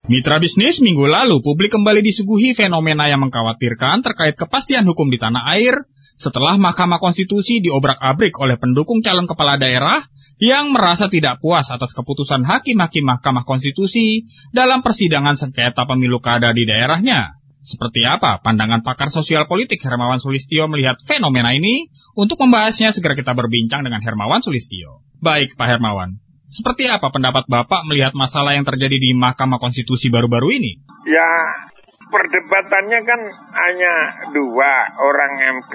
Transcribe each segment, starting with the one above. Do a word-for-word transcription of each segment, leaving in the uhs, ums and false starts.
Mitra bisnis, minggu lalu publik kembali disuguhi fenomena yang mengkhawatirkan terkait kepastian hukum di tanah air setelah Mahkamah Konstitusi diobrak-abrik oleh pendukung calon kepala daerah yang merasa tidak puas atas keputusan hakim-hakim Mahkamah Konstitusi dalam persidangan sengketa pemilu kada di daerahnya. Seperti apa pandangan pakar sosial politik Hermawan Sulistyo melihat fenomena ini? Untuk membahasnya segera kita berbincang dengan Hermawan Sulistyo. Baik Pak Hermawan, seperti apa pendapat Bapak melihat masalah yang terjadi di Mahkamah Konstitusi baru-baru ini? Ya, perdebatannya kan hanya dua, orang M K,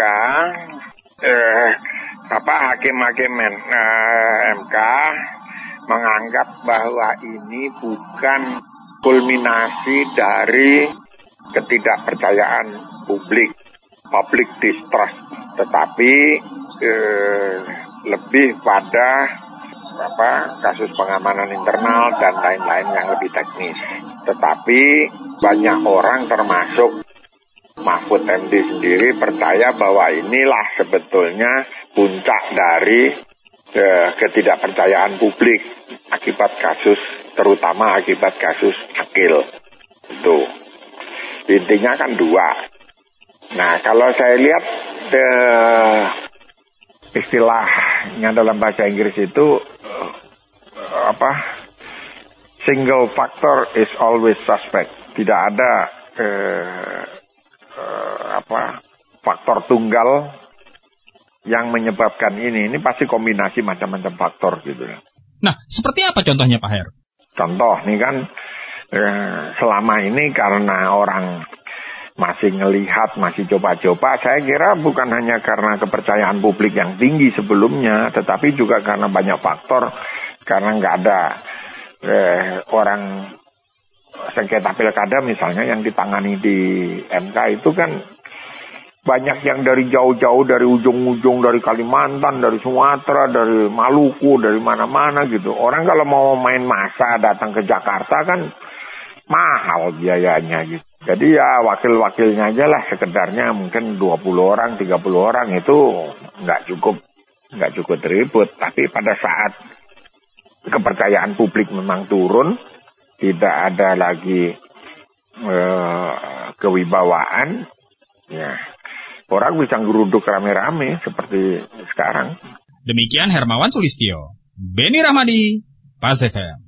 eh, apa hakim-hakim eh, M K menganggap bahwa ini bukan kulminasi dari ketidakpercayaan publik, public distrust, tetapi eh, lebih pada apa kasus pengamanan internal dan lain-lain yang lebih teknis. Tetapi banyak orang termasuk Mahfud M D sendiri percaya bahwa inilah sebetulnya puncak dari eh, ketidakpercayaan publik akibat kasus, terutama akibat kasus Akil. Itu intinya kan dua. Nah, kalau saya lihat eh, istilahnya dalam bahasa Inggris itu eh, apa? Single factor is always suspect. Tidak ada eh, eh, apa faktor tunggal yang menyebabkan ini. Ini pasti kombinasi macam-macam faktor gitu. Nah, seperti apa contohnya Pak Her? Contoh nih kan eh, selama ini karena orang masih ngelihat, masih coba-coba, saya kira bukan hanya karena kepercayaan publik yang tinggi sebelumnya, tetapi juga karena banyak faktor, karena nggak ada eh, orang sengketa pilkada misalnya yang ditangani di M K itu kan banyak yang dari jauh-jauh, dari ujung-ujung, dari Kalimantan, dari Sumatera, dari Maluku, dari mana-mana gitu. Orang kalau mau main masa datang ke Jakarta kan mahal biayanya gitu. Jadi ya wakil-wakilnya aja lah sekedarnya mungkin dua puluh orang, tiga puluh orang itu nggak cukup, nggak cukup ribut. Tapi pada saat kepercayaan publik memang turun, tidak ada lagi eh, kewibawaan, ya orang bisa geruduk rame-rame seperti sekarang. Demikian Hermawan Sulistyo, Beni Rahmadi, Pas F M.